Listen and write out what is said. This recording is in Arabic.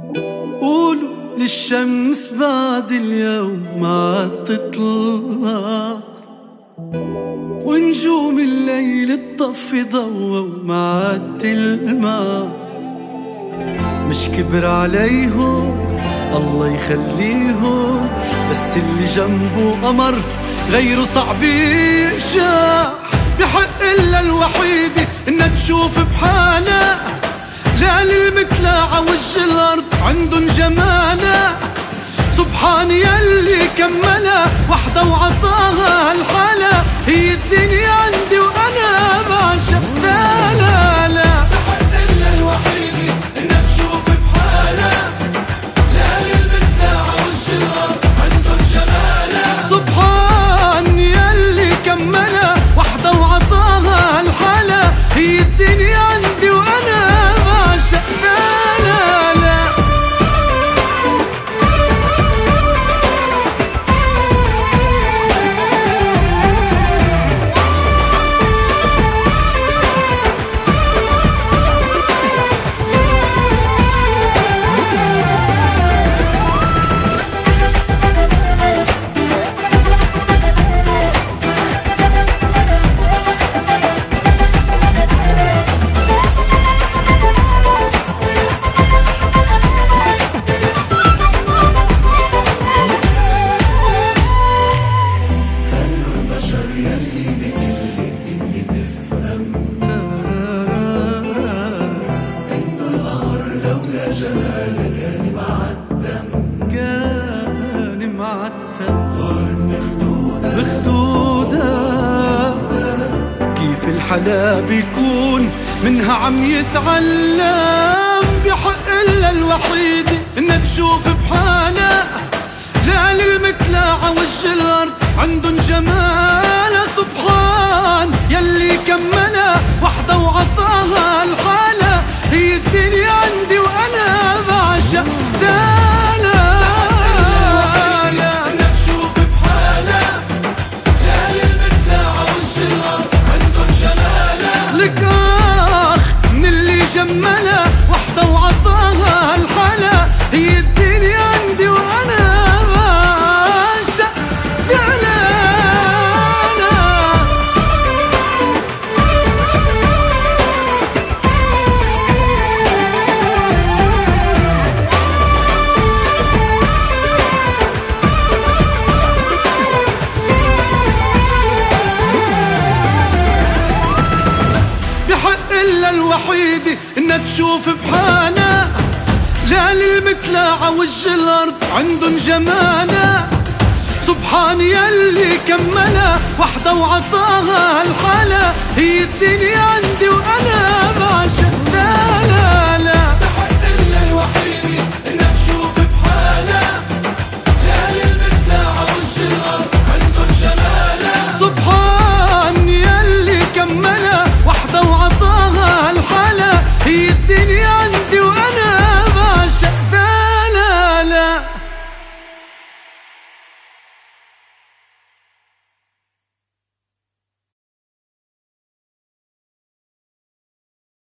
قولوا للشمس بعد اليوم ما عاد تطلع، ونجوم الليل الطفي ضوى وما عاد تلمع. مش كبر عليهم الله يخليهم، بس اللي جنبه قمر غيره صعب يقشع. بحق إلا الوحيدة إنها تشوف بحالها، لا للمثلى عوج الأرض عندن جمالها. سبحان يلي كملها وحدة وعطاها هالحالة، هي الدنيا عندي وأنا بعشقها. لا لا بحق إلا الوحيدة إنها تشوف بحالها، لا للمثلى عوج الأرض عندن جمالها. سبحان يلي كملها وحدة وعطاها هالحالة، هي الدنيا عندي وأنا بعشقها. لا لا الحلا بيكون منها عم يتعلم. بحق إلا الوحيدة إنها تشوف بحالها، لا للمثلى عوج الأرض عندن جمالها. سبحان يلي كملها وحدة وعطاها الحالة، هي الدنيا عندي وأنا بعشقها. جملها وحدة وعطاها الحالة، هي الدنيا عندي وأنا بعشق جمالها. بحق إلا الوحيدة إنها تشوف بحالها، لا للمثلى عوج الأرض عندن جمالها. سبحان يلي كملها وحدة وعطاها الحالة، هي الدنيا عندي